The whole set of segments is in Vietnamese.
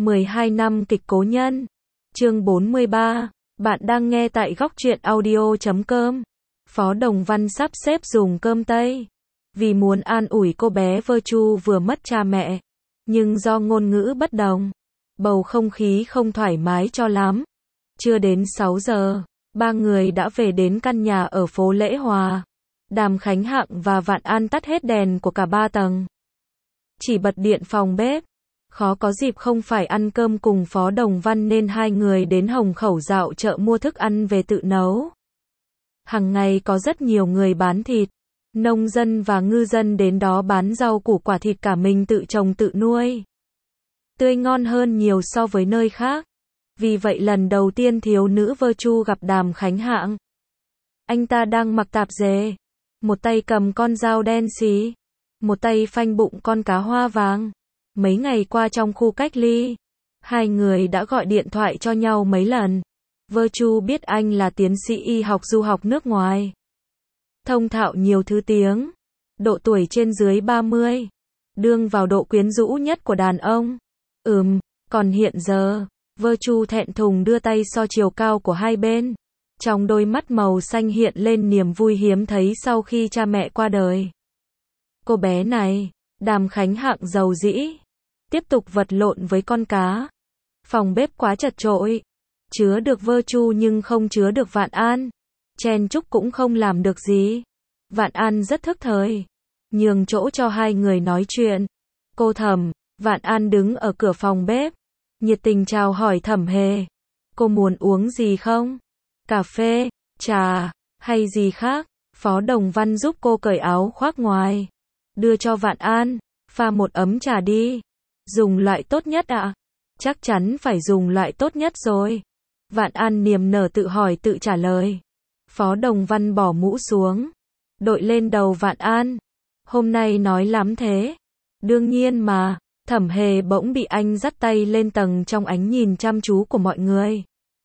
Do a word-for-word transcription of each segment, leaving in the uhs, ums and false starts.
mười hai năm kịch Cố Nhân. Chương bốn mươi ba. Bạn đang nghe tại góc truyện audio chấm com. Phó Đồng Văn sắp xếp dùng cơm Tây. Vì muốn an ủi cô bé Vơ Chu vừa mất cha mẹ, nhưng do ngôn ngữ bất đồng, bầu không khí không thoải mái cho lắm. Chưa đến sáu giờ, ba người đã về đến căn nhà ở phố Lễ Hòa. Đàm Khánh Hạng và Vạn An tắt hết đèn của cả ba tầng, chỉ bật điện phòng bếp. Khó có dịp không phải ăn cơm cùng Phó Đồng Văn nên hai người đến Hồng Khẩu dạo chợ mua thức ăn về tự nấu. Hằng ngày có rất nhiều người bán thịt, nông dân và ngư dân đến đó bán rau củ quả, thịt cả mình tự trồng tự nuôi, tươi ngon hơn nhiều so với nơi khác. Vì vậy lần đầu tiên thiếu nữ Vơ Chu gặp Đàm Khánh Hạng. Anh ta đang mặc tạp dề, một tay cầm con dao đen xì, một tay phanh bụng con cá hoa vàng. Mấy ngày qua trong khu cách ly, hai người đã gọi điện thoại cho nhau mấy lần. Vơ Chu biết anh là tiến sĩ y học du học nước ngoài, thông thạo nhiều thứ tiếng, độ tuổi trên dưới ba mươi, đương vào độ quyến rũ nhất của đàn ông. Ừm, còn hiện giờ, Vơ Chu thẹn thùng đưa tay so chiều cao của hai bên. Trong đôi mắt màu xanh hiện lên niềm vui hiếm thấy sau khi cha mẹ qua đời. Cô bé này, Đàm Khánh Hạng giàu dĩ, tiếp tục vật lộn với con cá. Phòng bếp quá chật chội, chứa được Vơ Chu nhưng không chứa được Vạn An. Chen chúc cũng không làm được gì. Vạn An rất thức thời, nhường chỗ cho hai người nói chuyện. Cô Thẩm, Vạn An đứng ở cửa phòng bếp, nhiệt tình chào hỏi Thẩm Hề. Cô muốn uống gì không? Cà phê, trà, hay gì khác? Phó Đồng Văn giúp cô cởi áo khoác ngoài, đưa cho Vạn An. Pha một ấm trà đi. Dùng loại tốt nhất ạ? À? Chắc chắn phải dùng loại tốt nhất rồi. Vạn An niềm nở tự hỏi tự trả lời. Phó Đồng Văn bỏ mũ xuống, đội lên đầu Vạn An. Hôm nay nói lắm thế. Đương nhiên mà. Thẩm Hề bỗng bị anh dắt tay lên tầng trong ánh nhìn chăm chú của mọi người.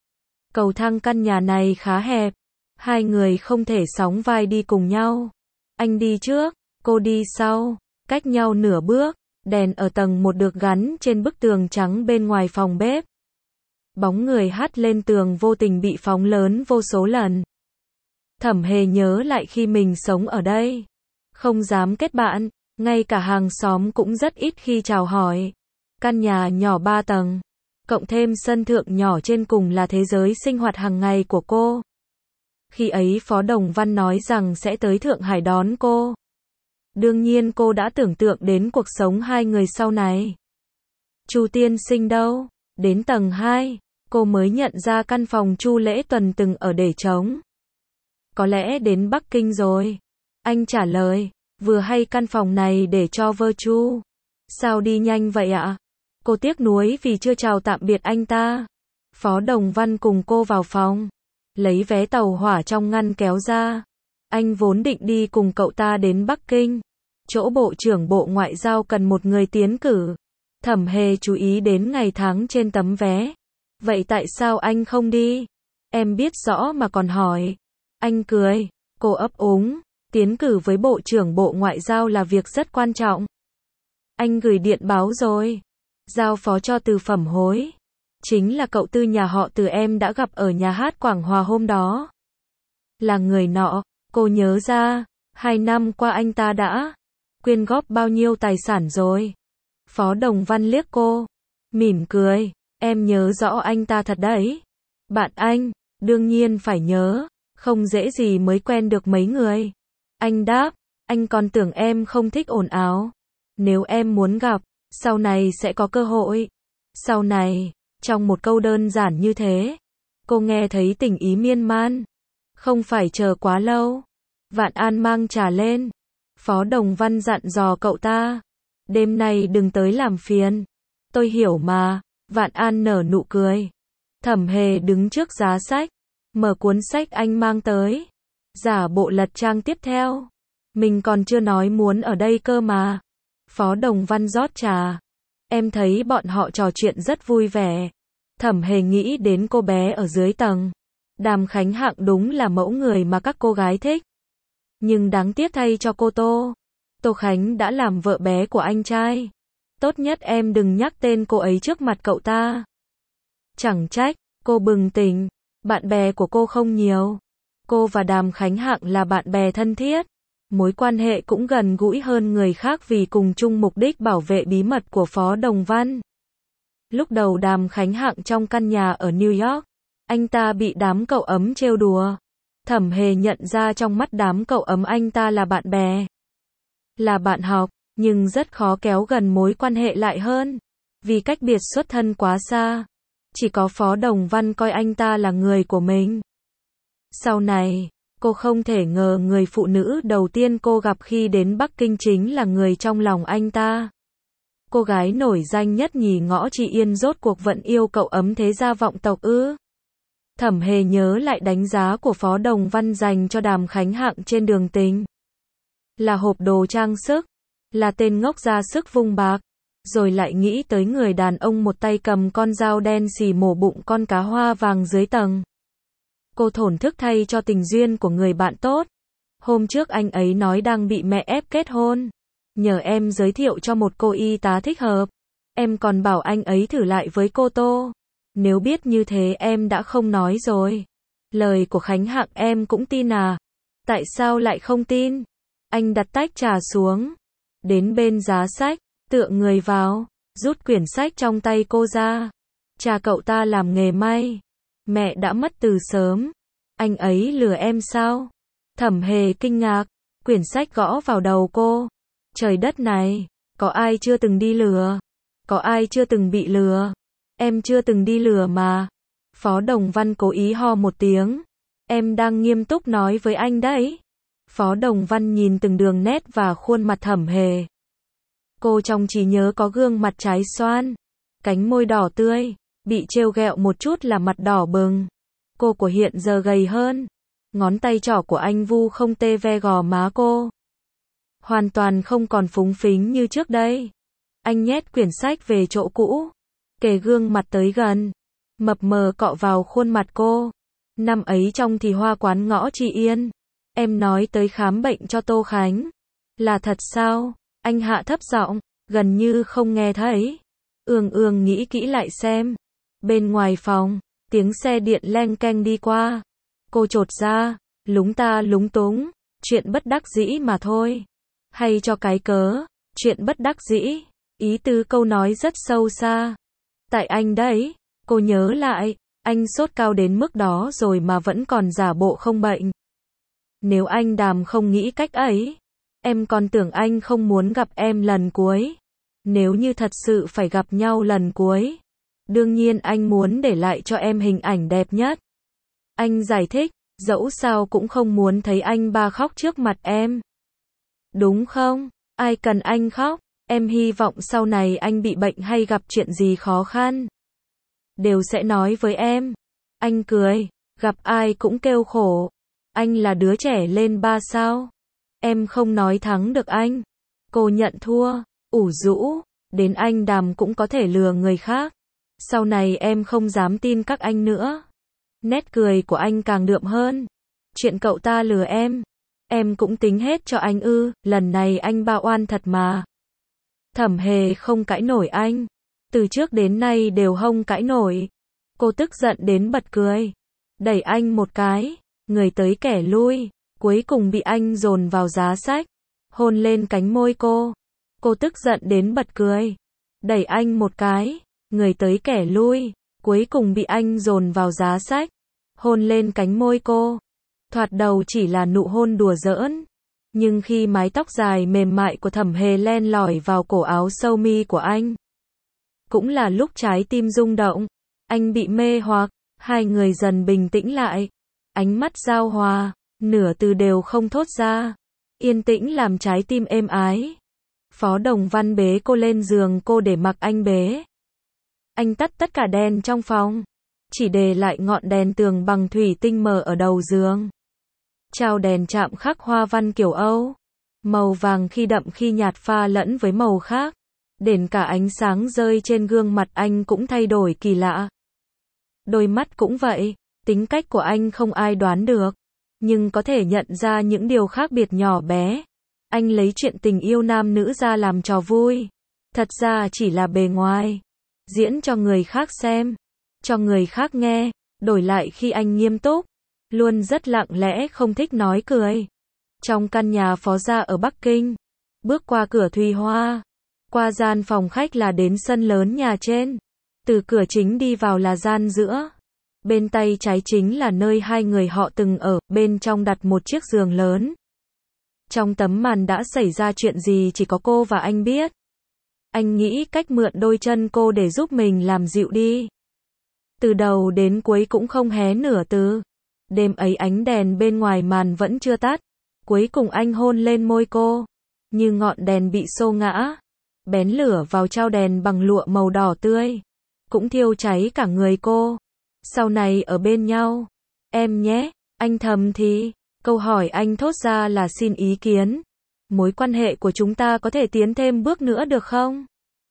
Cầu thang căn nhà này khá hẹp, hai người không thể sóng vai đi cùng nhau. Anh đi trước, cô đi sau, cách nhau nửa bước. Đèn ở tầng một được gắn trên bức tường trắng bên ngoài phòng bếp. Bóng người hắt lên tường vô tình bị phóng lớn vô số lần. Thẩm Hề nhớ lại khi mình sống ở đây, không dám kết bạn, ngay cả hàng xóm cũng rất ít khi chào hỏi. Căn nhà nhỏ ba tầng, cộng thêm sân thượng nhỏ trên cùng là thế giới sinh hoạt hàng ngày của cô. Khi ấy Phó Đồng Văn nói rằng sẽ tới Thượng Hải đón cô. Đương nhiên cô đã tưởng tượng đến cuộc sống hai người sau này. Chu tiên sinh đâu? Đến tầng hai, cô mới nhận ra căn phòng Chu Lễ Tuần từng ở để trống. Có lẽ đến Bắc Kinh rồi. Anh trả lời, vừa hay căn phòng này để cho Vơ Chu. Sao đi nhanh vậy ạ? Cô tiếc nuối vì chưa chào tạm biệt anh ta. Phó Đồng Văn cùng cô vào phòng, lấy vé tàu hỏa trong ngăn kéo ra. Anh vốn định đi cùng cậu ta đến Bắc Kinh. Chỗ Bộ trưởng Bộ Ngoại giao cần một người tiến cử. Thẩm Hề chú ý đến ngày tháng trên tấm vé. Vậy tại sao anh không đi? Em biết rõ mà còn hỏi. Anh cười. Cô ấp úng. Tiến cử với Bộ trưởng Bộ Ngoại giao là việc rất quan trọng. Anh gửi điện báo rồi. Giao phó cho Từ Phẩm Hối. Chính là cậu Tư nhà họ Từ em đã gặp ở nhà hát Quảng Hòa hôm đó. Là người nọ. Cô nhớ ra. Hai năm qua anh ta đã quyên góp bao nhiêu tài sản rồi? Phó Đồng Văn liếc cô, mỉm cười. Em nhớ rõ anh ta thật đấy. Bạn anh, đương nhiên phải nhớ. Không dễ gì mới quen được mấy người. Anh đáp, anh còn tưởng em không thích ồn ào. Nếu em muốn gặp, sau này sẽ có cơ hội. Sau này, trong một câu đơn giản như thế, cô nghe thấy tình ý miên man. Không phải chờ quá lâu. Vạn An mang trà lên. Phó Đồng Văn dặn dò cậu ta, đêm nay đừng tới làm phiền. Tôi hiểu mà. Vạn An nở nụ cười. Thẩm Hề đứng trước giá sách, mở cuốn sách anh mang tới, giả bộ lật trang tiếp theo. Mình còn chưa nói muốn ở đây cơ mà. Phó Đồng Văn rót trà. Em thấy bọn họ trò chuyện rất vui vẻ. Thẩm Hề nghĩ đến cô bé ở dưới tầng. Đàm Khánh Hạng đúng là mẫu người mà các cô gái thích. Nhưng đáng tiếc thay cho cô Tô. Tô Khánh đã làm vợ bé của anh trai. Tốt nhất em đừng nhắc tên cô ấy trước mặt cậu ta. Chẳng trách, cô bừng tỉnh. Bạn bè của cô không nhiều. Cô và Đàm Khánh Hạng là bạn bè thân thiết. Mối quan hệ cũng gần gũi hơn người khác vì cùng chung mục đích bảo vệ bí mật của Phó Đồng Văn. Lúc đầu Đàm Khánh Hạng trong căn nhà ở New York, anh ta bị đám cậu ấm trêu đùa. Thẩm Hề nhận ra trong mắt đám cậu ấm anh ta là bạn bè, là bạn học, nhưng rất khó kéo gần mối quan hệ lại hơn, vì cách biệt xuất thân quá xa. Chỉ có Phó Đồng Văn coi anh ta là người của mình. Sau này, cô không thể ngờ người phụ nữ đầu tiên cô gặp khi đến Bắc Kinh chính là người trong lòng anh ta. Cô gái nổi danh nhất nhì ngõ Trị Yên rốt cuộc vẫn yêu cậu ấm thế gia vọng tộc ư? Thẩm Hề nhớ lại đánh giá của Phó Đồng Văn dành cho Đàm Khánh Hạng trên đường tình. Là hộp đồ trang sức, là tên ngốc ra sức vung bạc, rồi lại nghĩ tới người đàn ông một tay cầm con dao đen xì mổ bụng con cá hoa vàng dưới tầng. Cô thổn thức thay cho tình duyên của người bạn tốt. Hôm trước anh ấy nói đang bị mẹ ép kết hôn, nhờ em giới thiệu cho một cô y tá thích hợp. Em còn bảo anh ấy thử lại với cô Tô. Nếu biết như thế em đã không nói rồi. Lời của Khánh Hạng em cũng tin à? Tại sao lại không tin? Anh đặt tách trà xuống, đến bên giá sách, tựa người vào, rút quyển sách trong tay cô ra. Cha cậu ta làm nghề may. Mẹ đã mất từ sớm. Anh ấy lừa em sao? Thẩm Hề kinh ngạc, quyển sách gõ vào đầu cô. Trời đất này, có ai chưa từng đi lừa? Có ai chưa từng bị lừa? Em chưa từng đi lừa mà. Phó Đồng Văn cố ý ho một tiếng. Em đang nghiêm túc nói với anh đấy. Phó Đồng Văn nhìn từng đường nét và khuôn mặt Thẩm Hề. Cô trong trí nhớ có gương mặt trái xoan, cánh môi đỏ tươi, bị trêu ghẹo một chút là mặt đỏ bừng. Cô của hiện giờ gầy hơn. Ngón tay trỏ của anh vu không tê ve gò má cô. Hoàn toàn không còn phúng phính như trước đây. Anh nhét quyển sách về chỗ cũ, kề gương mặt tới gần, mập mờ cọ vào khuôn mặt cô. Năm ấy trong thì hoa quán ngõ Trị Yên, em nói tới khám bệnh cho Tô Khánh. Là thật sao? Anh hạ thấp giọng, gần như không nghe thấy. Ương ương nghĩ kỹ lại xem. Bên ngoài phòng, tiếng xe điện leng keng đi qua. Cô chột ra, lúng ta lúng túng, chuyện bất đắc dĩ mà thôi. Hay cho cái cớ, chuyện bất đắc dĩ. Ý tứ câu nói rất sâu xa. Tại anh đấy, cô nhớ lại, anh sốt cao đến mức đó rồi mà vẫn còn giả bộ không bệnh. Nếu anh Đàm không nghĩ cách ấy, em còn tưởng anh không muốn gặp em lần cuối. Nếu như thật sự phải gặp nhau lần cuối, đương nhiên anh muốn để lại cho em hình ảnh đẹp nhất. Anh giải thích, dẫu sao cũng không muốn thấy anh ba khóc trước mặt em. Đúng không? Ai cần anh khóc? Em hy vọng sau này anh bị bệnh hay gặp chuyện gì khó khăn, đều sẽ nói với em. Anh cười, gặp ai cũng kêu khổ. Anh là đứa trẻ lên ba sao? Em không nói thắng được anh. Cô nhận thua, ủ rũ, đến anh Đàm cũng có thể lừa người khác. Sau này em không dám tin các anh nữa. Nét cười của anh càng đượm hơn. Chuyện cậu ta lừa em, em cũng tính hết cho anh ư? Lần này anh ba oan thật mà. Thẩm Hề không cãi nổi anh. Từ trước đến nay đều không cãi nổi. Cô tức giận đến bật cười. Đẩy anh một cái, người tới kẻ lui, cuối cùng bị anh dồn vào giá sách, hôn lên cánh môi cô. Cô tức giận đến bật cười. Đẩy anh một cái, người tới kẻ lui, cuối cùng bị anh dồn vào giá sách, hôn lên cánh môi cô. Thoạt đầu chỉ là nụ hôn đùa giỡn, nhưng khi mái tóc dài mềm mại của Thẩm Hề len lỏi vào cổ áo sâu mi của anh, cũng là lúc trái tim rung động. Anh bị mê hoặc, hai người dần bình tĩnh lại, ánh mắt giao hòa, nửa từ đều không thốt ra, yên tĩnh làm trái tim êm ái. Phó Đồng Văn bế cô lên giường cô để mặc anh bế. Anh tắt tất cả đèn trong phòng, chỉ để lại ngọn đèn tường bằng thủy tinh mờ ở đầu giường. Trao đèn chạm khắc hoa văn kiểu Âu, màu vàng khi đậm khi nhạt pha lẫn với màu khác, đến cả ánh sáng rơi trên gương mặt anh cũng thay đổi kỳ lạ. Đôi mắt cũng vậy, tính cách của anh không ai đoán được, nhưng có thể nhận ra những điều khác biệt nhỏ bé. Anh lấy chuyện tình yêu nam nữ ra làm trò vui. Thật ra chỉ là bề ngoài. Diễn cho người khác xem. Cho người khác nghe. Đổi lại khi anh nghiêm túc. Luôn rất lặng lẽ không thích nói cười. Trong căn nhà phó gia ở Bắc Kinh. Bước qua cửa Thùy Hoa. Qua gian phòng khách là đến sân lớn nhà trên. Từ cửa chính đi vào là gian giữa. Bên tay trái chính là nơi hai người họ từng ở, bên trong đặt một chiếc giường lớn. Trong tấm màn đã xảy ra chuyện gì chỉ có cô và anh biết. Anh nghĩ cách mượn đôi chân cô để giúp mình làm dịu đi. Từ đầu đến cuối cũng không hé nửa từ. Đêm ấy ánh đèn bên ngoài màn vẫn chưa tắt. Cuối cùng anh hôn lên môi cô. Như ngọn đèn bị xô ngã. Bén lửa vào trao đèn bằng lụa màu đỏ tươi. Cũng thiêu cháy cả người cô. Sau này ở bên nhau. Em nhé, anh thầm thì. Câu hỏi anh thốt ra là xin ý kiến. Mối quan hệ của chúng ta có thể tiến thêm bước nữa được không?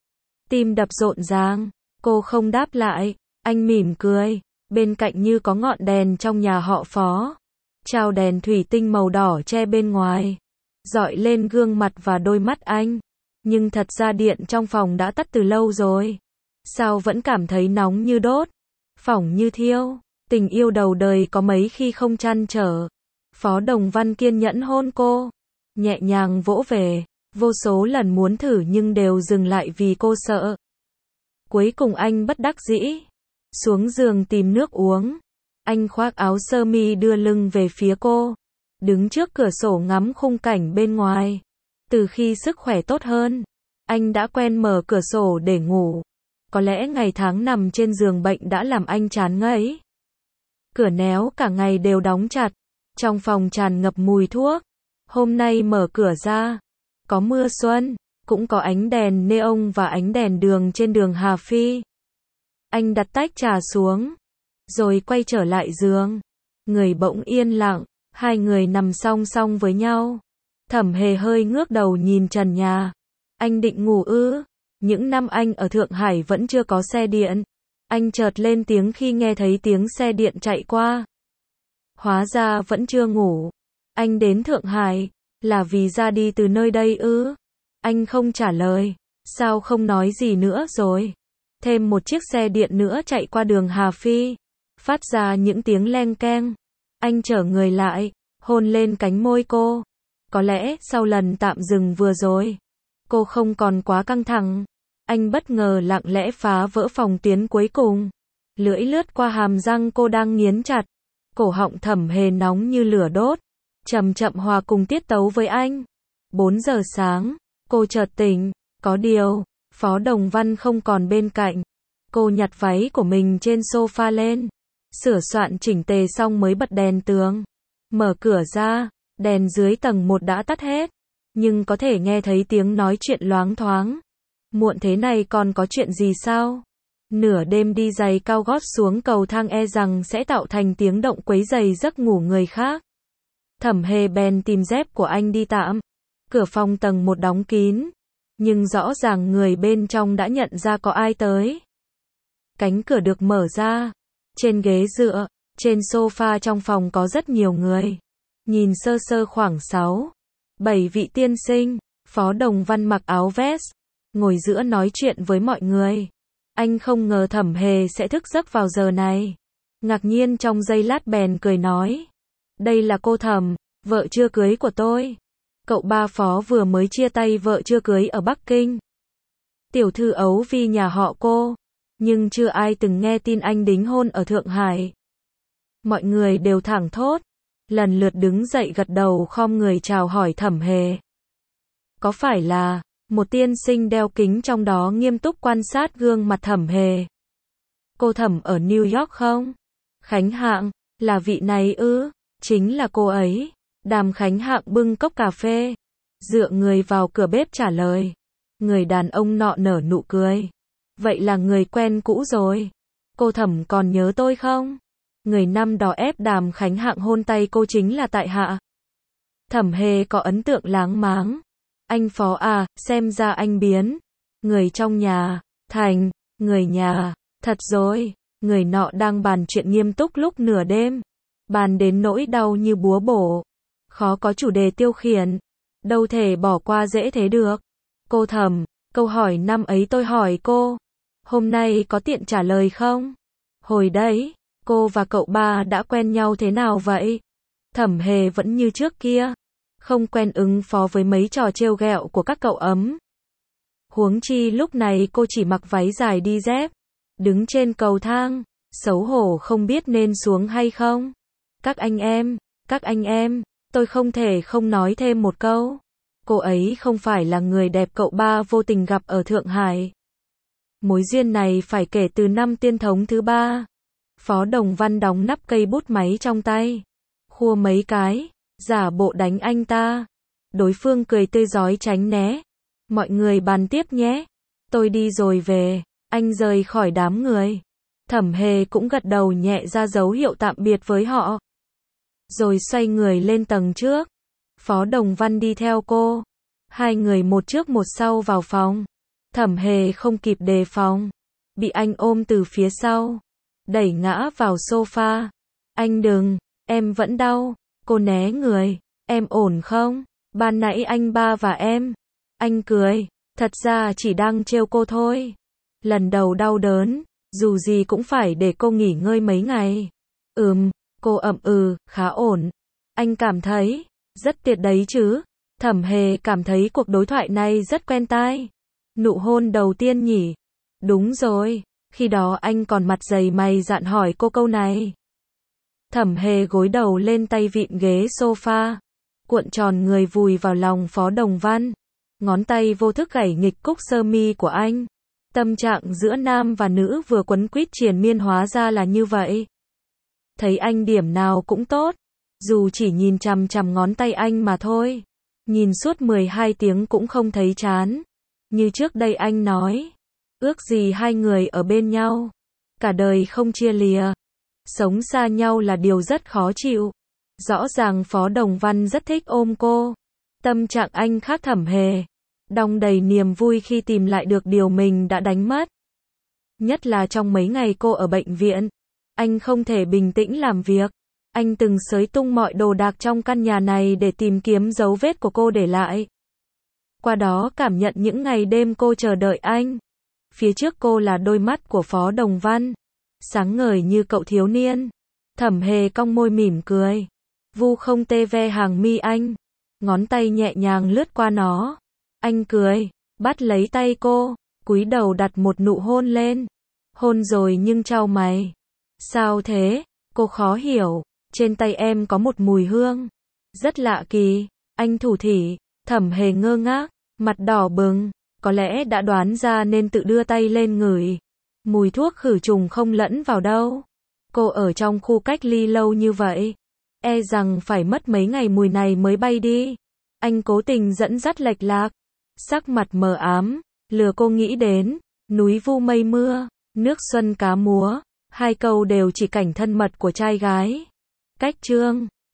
Tim đập rộn ràng. Cô không đáp lại. Anh mỉm cười. Bên cạnh như có ngọn đèn trong nhà họ Phó. Trao đèn thủy tinh màu đỏ che bên ngoài. Dọi lên gương mặt và đôi mắt anh. Nhưng thật ra điện trong phòng đã tắt từ lâu rồi. Sao vẫn cảm thấy nóng như đốt. Phỏng như thiêu. Tình yêu đầu đời có mấy khi không trăn trở. Phó Đồng Văn kiên nhẫn hôn cô. Nhẹ nhàng vỗ về. Vô số lần muốn thử nhưng đều dừng lại vì cô sợ. Cuối cùng anh bất đắc dĩ. Xuống giường tìm nước uống. Anh khoác áo sơ mi đưa lưng về phía cô. Đứng trước cửa sổ ngắm khung cảnh bên ngoài. Từ khi sức khỏe tốt hơn, anh đã quen mở cửa sổ để ngủ. Có lẽ ngày tháng nằm trên giường bệnh đã làm anh chán ngấy. Cửa néo cả ngày đều đóng chặt. Trong phòng tràn ngập mùi thuốc. Hôm nay mở cửa ra. Có mưa xuân. Cũng có ánh đèn neon và ánh đèn đường trên đường Hà Phi. Anh đặt tách trà xuống. Rồi quay trở lại giường. Người bỗng yên lặng. Hai người nằm song song với nhau. Thẩm Hề hơi ngước đầu nhìn trần nhà. Anh định ngủ ư? Những năm anh ở Thượng Hải vẫn chưa có xe điện. Anh chợt lên tiếng khi nghe thấy tiếng xe điện chạy qua. Hóa ra vẫn chưa ngủ. Anh đến Thượng Hải, là vì ra đi từ nơi đây ư? Anh không trả lời. Sao không nói gì nữa rồi? Thêm một chiếc xe điện nữa chạy qua đường Hà Phi. Phát ra những tiếng leng keng. Anh trở người lại, hôn lên cánh môi cô. Có lẽ sau lần tạm dừng vừa rồi, cô không còn quá căng thẳng. Anh bất ngờ lặng lẽ phá vỡ phòng tuyến cuối cùng. Lưỡi lướt qua hàm răng cô đang nghiến chặt. Cổ họng Thẩm Hề nóng như lửa đốt. Chậm chậm hòa cùng tiết tấu với anh. bốn giờ sáng, cô chợt tỉnh. Có điều, Phó Đồng Văn không còn bên cạnh. Cô nhặt váy của mình trên sofa lên. Sửa soạn chỉnh tề xong mới bật đèn tường. Mở cửa ra, đèn dưới tầng một đã tắt hết. Nhưng có thể nghe thấy tiếng nói chuyện loáng thoáng. Muộn thế này còn có chuyện gì sao? Nửa đêm đi giày cao gót xuống cầu thang e rằng sẽ tạo thành tiếng động quấy rầy giấc ngủ người khác. Thẩm Hề bèn tìm dép của anh đi tạm. Cửa phòng tầng một đóng kín. Nhưng rõ ràng người bên trong đã nhận ra có ai tới. Cánh cửa được mở ra. Trên ghế dựa, trên sofa trong phòng có rất nhiều người. Nhìn sơ sơ khoảng sáu, bảy vị tiên sinh. Phó Đồng Văn mặc áo vest, ngồi giữa nói chuyện với mọi người. Anh không ngờ Thẩm Hề sẽ thức giấc vào giờ này. Ngạc nhiên trong giây lát bèn cười nói. Đây là cô Thẩm, vợ chưa cưới của tôi. Cậu ba Phó vừa mới chia tay vợ chưa cưới ở Bắc Kinh. Tiểu thư Ấu Vi nhà họ cô. Nhưng chưa ai từng nghe tin anh đính hôn ở Thượng Hải. Mọi người đều thảng thốt. Lần lượt đứng dậy gật đầu khom người chào hỏi Thẩm Hề. Có phải là một tiên sinh đeo kính trong đó nghiêm túc quan sát gương mặt Thẩm Hề? Cô Thẩm ở New York không? Khánh Hạng, là vị này ư? Chính là cô ấy. Đàm Khánh Hạng bưng cốc cà phê, dựa người vào cửa bếp trả lời. Người đàn ông nọ nở nụ cười. Vậy là người quen cũ rồi. Cô Thẩm còn nhớ tôi không? Người năm đó ép Đàm Khánh Hạng hôn tay cô chính là tại hạ. Thẩm Hề có ấn tượng láng máng. Anh Phó à, xem ra anh biến. Người trong nhà, thành, người nhà, thật rồi. Người nọ đang bàn chuyện nghiêm túc lúc nửa đêm. Bàn đến nỗi đau như búa bổ. Khó có chủ đề tiêu khiển. Đâu thể bỏ qua dễ thế được. Cô Thẩm, Câu hỏi năm ấy tôi hỏi cô, hôm nay có tiện trả lời không? Hồi đấy, cô và cậu ba đã quen nhau thế nào vậy? Thẩm Hề vẫn như trước kia, không quen ứng phó với mấy trò trêu ghẹo của các cậu ấm. Huống chi lúc này cô chỉ mặc váy dài đi dép, đứng trên cầu thang, xấu hổ không biết nên xuống hay không. Các anh em, các anh em, tôi không thể không nói thêm một câu. Cô ấy không phải là người đẹp cậu ba vô tình gặp ở Thượng Hải. Mối duyên này phải kể từ năm tiên thống thứ ba. Phó Đồng Văn đóng nắp cây bút máy trong tay, khua mấy cái, giả bộ đánh anh ta. Đối phương cười tươi rói tránh né. Mọi người bàn tiếp nhé. Tôi đi rồi về. Anh rời khỏi đám người. Thẩm Hề cũng gật đầu nhẹ ra dấu hiệu tạm biệt với họ. Rồi xoay người lên tầng trước. Phó Đồng Văn đi theo cô. Hai người một trước một sau vào phòng. Thẩm Hề không kịp đề phòng, bị anh ôm từ phía sau, đẩy ngã vào sofa. Anh đừng, em vẫn đau. Cô né người. Em ổn không? Ban nãy anh ba và em. Anh cười. Thật ra chỉ đang trêu cô thôi. Lần đầu đau đớn, dù gì cũng phải để cô nghỉ ngơi mấy ngày. Ừm, cô ậm ừ, khá ổn. Anh cảm thấy, rất tuyệt đấy chứ. Thẩm Hề cảm thấy cuộc đối thoại này rất quen tai. Nụ hôn đầu tiên nhỉ? Đúng rồi, khi đó anh còn mặt dày mày dạn hỏi cô câu này. Thẩm Hề gối đầu lên tay vịn ghế sofa, cuộn tròn người vùi vào lòng Phó Đồng Văn. Ngón tay vô thức gảy nghịch cúc sơ mi của anh. Tâm trạng giữa nam và nữ vừa quấn quýt triền miên hóa ra là như vậy. Thấy anh điểm nào cũng tốt, dù chỉ nhìn chằm chằm ngón tay anh mà thôi. Nhìn suốt mười hai tiếng cũng không thấy chán. Như trước đây anh nói, ước gì hai người ở bên nhau, cả đời không chia lìa. Sống xa nhau là điều rất khó chịu. Rõ ràng Phó Đồng Văn rất thích ôm cô. Tâm trạng anh khác Thẩm Hề, đong đầy niềm vui khi tìm lại được điều mình đã đánh mất. Nhất là trong mấy ngày cô ở bệnh viện, anh không thể bình tĩnh làm việc. Anh từng xới tung mọi đồ đạc trong căn nhà này để tìm kiếm dấu vết của cô để lại. Qua đó cảm nhận những ngày đêm cô chờ đợi anh. Phía trước cô là đôi mắt của Phó Đồng Văn, sáng ngời như cậu thiếu niên. Thẩm Hề cong môi mỉm cười, vu không tê ve hàng mi anh, ngón tay nhẹ nhàng lướt qua nó. Anh cười, bắt lấy tay cô, cúi đầu đặt một nụ hôn lên. Hôn rồi nhưng chau mày. Sao thế? Cô khó hiểu. Trên tay em có một mùi hương rất lạ kỳ. Anh thủ thỉ. Thẩm Hề ngơ ngác, mặt đỏ bừng, có lẽ đã đoán ra nên tự đưa tay lên ngửi. Mùi thuốc khử trùng không lẫn vào đâu. Cô ở trong khu cách ly lâu như vậy, e rằng phải mất mấy ngày mùi này mới bay đi. Anh cố tình dẫn dắt lệch lạc, sắc mặt mờ ám, lừa cô nghĩ đến núi vu mây mưa, nước xuân cá múa. Hai câu đều chỉ cảnh thân mật của trai gái. Cách chương